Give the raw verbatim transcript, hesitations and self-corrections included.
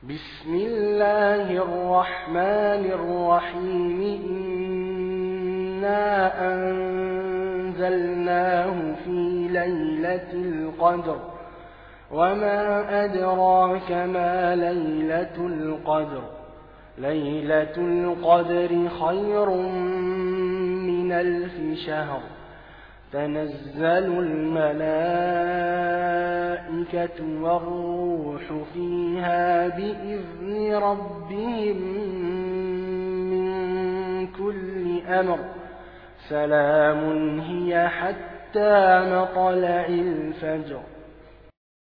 بسم الله الرحمن الرحيم إنا أنزلناه في ليلة القدر وما أدراك ما ليلة القدر ليلة القدر خير من ألف شهر تنزل الملائكة والروح فيها بإذن ربهم من كل أمر سلام هي حتى مطلع الفجر.